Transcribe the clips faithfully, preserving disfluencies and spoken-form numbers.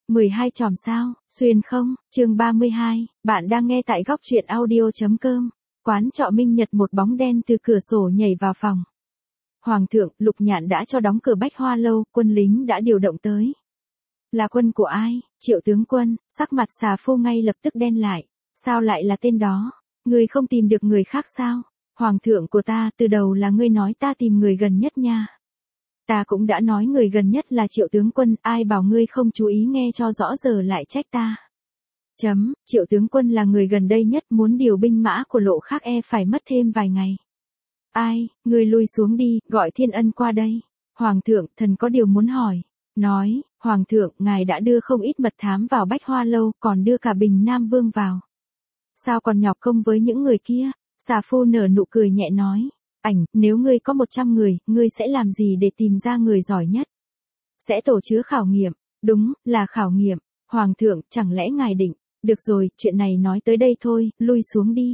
mười hai chòm sao, xuyên không, chương ba mươi hai, bạn đang nghe tại góc truyện audio.com. Quán trọ Minh Nhật, một bóng đen từ cửa sổ nhảy vào phòng. Hoàng thượng, Lục Nhạn đã cho đóng cửa Bách Hoa Lâu, quân lính đã điều động tới. Là quân của ai? Triệu tướng quân. Sắc mặt xà phu ngay lập tức đen lại. Sao lại là tên đó? Ngươi không tìm được người khác sao? Hoàng thượng của ta, từ đầu là ngươi nói ta tìm người gần nhất nha. Ta cũng đã nói người gần nhất là Triệu tướng quân, ai bảo ngươi không chú ý nghe cho rõ giờ lại trách ta. Chấm, Triệu tướng quân là người gần đây nhất, muốn điều binh mã của Lộ khác e phải mất thêm vài ngày. Ai, ngươi lui xuống đi, gọi Thiên Ân qua đây. Hoàng thượng, thần có điều muốn hỏi. Nói, Hoàng thượng, ngài đã đưa không ít mật thám vào Bách Hoa Lâu, còn đưa cả Bình Nam Vương vào. Sao còn nhọc công với những người kia? Xà phu nở nụ cười nhẹ nói. Ảnh, nếu ngươi có một trăm người, ngươi sẽ làm gì để tìm ra người giỏi nhất? Sẽ tổ chức khảo nghiệm. Đúng, là khảo nghiệm. Hoàng thượng, chẳng lẽ ngài định? Được rồi, chuyện này nói tới đây thôi, lui xuống đi.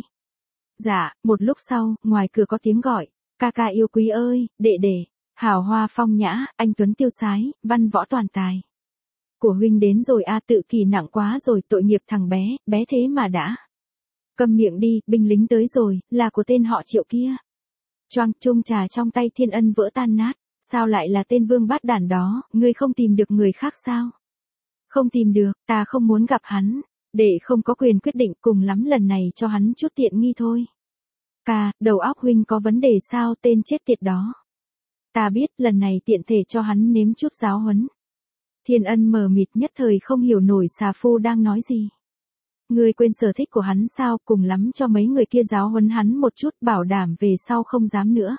Dạ, một lúc sau, ngoài cửa có tiếng gọi. Ca ca yêu quý ơi, đệ đệ. Hào hoa phong nhã, anh tuấn tiêu sái, văn võ toàn tài. Của huynh đến rồi a, tự kỷ nặng quá rồi, tội nghiệp thằng bé, bé thế mà đã. Câm miệng đi, binh lính tới rồi, là của tên họ Triệu kia. Choang, chung trà trong tay Thiên Ân vỡ tan nát. Sao lại là tên vương bát đản đó, ngươi không tìm được người khác sao? Không tìm được, ta không muốn gặp hắn. Để không có quyền quyết định, cùng lắm lần này cho hắn chút tiện nghi thôi. Ca, đầu óc huynh có vấn đề sao, tên chết tiệt đó. Ta biết, lần này tiện thể cho hắn nếm chút giáo huấn. Thiên Ân mờ mịt, nhất thời không hiểu nổi xà phu đang nói gì. Ngươi quên sở thích của hắn sao, cùng lắm cho mấy người kia giáo huấn hắn một chút, bảo đảm về sau không dám nữa.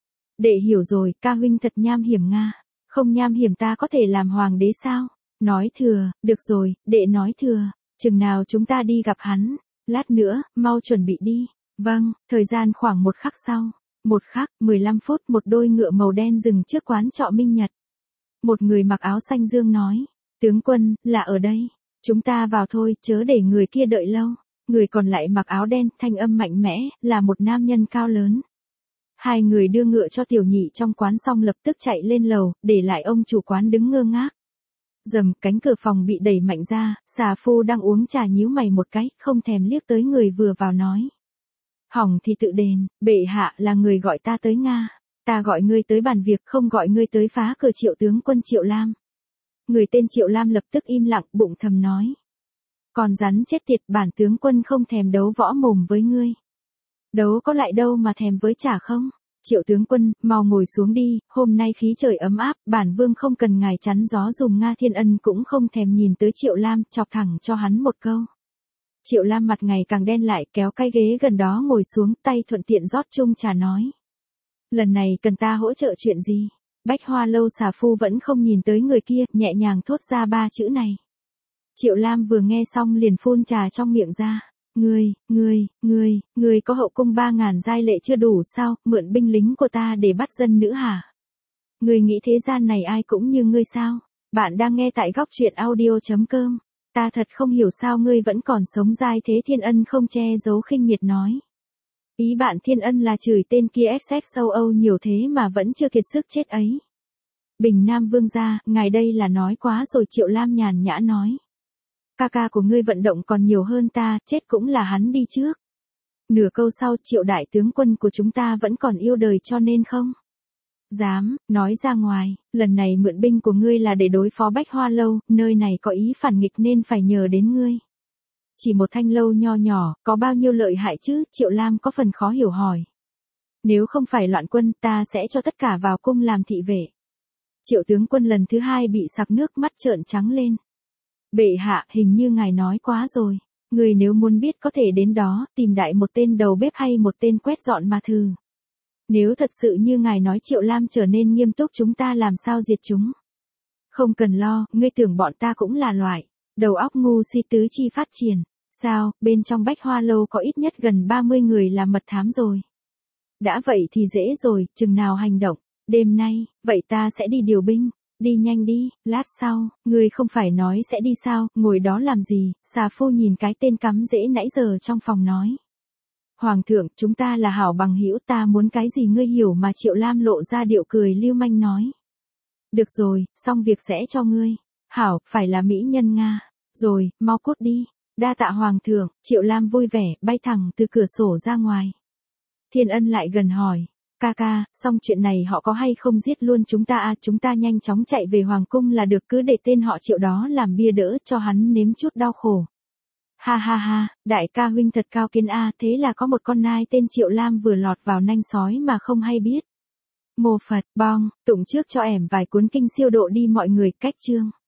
Đệ hiểu rồi, ca huynh thật nham hiểm nga. Không nham hiểm ta có thể làm hoàng đế sao? Nói thừa, được rồi, đệ nói thừa. Chừng nào chúng ta đi gặp hắn? Lát nữa, mau chuẩn bị đi. Vâng, thời gian khoảng một khắc sau. Một khắc, mười lăm phút, một đôi ngựa màu đen dừng trước quán trọ Minh Nhật. Một người mặc áo xanh dương nói. Tướng quân, là ở đây. Chúng ta vào thôi, chớ để người kia đợi lâu. Người còn lại mặc áo đen, thanh âm mạnh mẽ, là một nam nhân cao lớn. Hai người đưa ngựa cho tiểu nhị trong quán xong lập tức chạy lên lầu, để lại ông chủ quán đứng ngơ ngác. Dầm, cánh cửa phòng bị đẩy mạnh ra, xà phu đang uống trà nhíu mày một cái, không thèm liếc tới người vừa vào nói. Hỏng thì tự đền, bệ hạ là người gọi ta tới Nga. Ta gọi ngươi tới bàn việc, không gọi ngươi tới phá cửa Triệu tướng quân Triệu Lam. Người tên Triệu Lam lập tức im lặng, bụng thầm nói. Còn rắn chết tiệt, bản tướng quân không thèm đấu võ mồm với ngươi. Đấu có lại đâu mà thèm với chả không? Triệu tướng quân, mau ngồi xuống đi, hôm nay khí trời ấm áp, bản vương không cần ngài chắn gió dùm Nga. Thiên Ân cũng không thèm nhìn tới Triệu Lam, chọc thẳng cho hắn một câu. Triệu Lam mặt ngày càng đen lại, kéo cái ghế gần đó ngồi xuống, tay thuận tiện rót chung trà nói. Lần này cần ta hỗ trợ chuyện gì? Bách Hoa Lâu xà phu vẫn không nhìn tới người kia, nhẹ nhàng thốt ra ba chữ này. Triệu Lam vừa nghe xong liền phun trà trong miệng ra. Ngươi, ngươi, ngươi, ngươi có hậu cung ba ngàn giai lệ chưa đủ sao, mượn binh lính của ta để bắt dân nữ hả? Ngươi nghĩ thế gian này ai cũng như ngươi sao? Bạn đang nghe tại góc truyện audio.com. Ta thật không hiểu sao ngươi vẫn còn sống dai thế. Thiên Ân không che giấu khinh miệt nói. Ý bạn Thiên Ân là chửi tên kia ép xê châu Âu nhiều thế mà vẫn chưa kiệt sức chết ấy. Bình Nam Vương gia, ngài đây là nói quá rồi. Triệu Lam nhàn nhã nói. Ca ca của ngươi vận động còn nhiều hơn ta, chết cũng là hắn đi trước. Nửa câu sau, Triệu đại tướng quân của chúng ta vẫn còn yêu đời cho nên không dám nói ra ngoài. Lần này mượn binh của ngươi là để đối phó Bách Hoa Lâu, nơi này có ý phản nghịch nên phải nhờ đến ngươi. Chỉ một thanh lâu nho nhỏ, có bao nhiêu lợi hại chứ? Triệu Lam có phần khó hiểu hỏi. Nếu không phải loạn quân, ta sẽ cho tất cả vào cung làm thị vệ. Triệu tướng quân lần thứ hai bị sặc nước, mắt trợn trắng lên. Bệ hạ, hình như ngài nói quá rồi. Người nếu muốn biết có thể đến đó, tìm đại một tên đầu bếp hay một tên quét dọn mà thử. Nếu thật sự như ngài nói, Triệu Lam trở nên nghiêm túc, chúng ta làm sao diệt chúng? Không cần lo, ngươi tưởng bọn ta cũng là loại đầu óc ngu si tứ chi phát triển. Sao, bên trong Bách Hoa Lâu có ít nhất gần ba mươi người là mật thám rồi. Đã vậy thì dễ rồi, chừng nào hành động? Đêm nay, vậy ta sẽ đi điều binh. Đi nhanh đi, lát sau, ngươi không phải nói sẽ đi sao, ngồi đó làm gì? Xà phu nhìn cái tên cắm rễ nãy giờ trong phòng nói. Hoàng thượng, chúng ta là hảo bằng hữu, ta muốn cái gì ngươi hiểu mà. Triệu Lam lộ ra điệu cười lưu manh nói. Được rồi, xong việc sẽ cho ngươi. Hảo, phải là mỹ nhân Nga. Rồi, mau cút đi. Đa tạ hoàng thượng, Triệu Lam vui vẻ, bay thẳng từ cửa sổ ra ngoài. Thiên Ân lại gần hỏi. Ca ca, xong chuyện này họ có hay không giết luôn chúng ta à, chúng ta nhanh chóng chạy về hoàng cung là được, cứ để tên họ Triệu đó làm bia đỡ cho hắn nếm chút đau khổ. Ha ha ha, đại ca huynh thật cao kiến a, thế là có một con nai tên Triệu Lam vừa lọt vào nanh sói mà không hay biết. Mô Phật, bong, tụng trước cho ẻm vài cuốn kinh siêu độ đi mọi người, cách chương.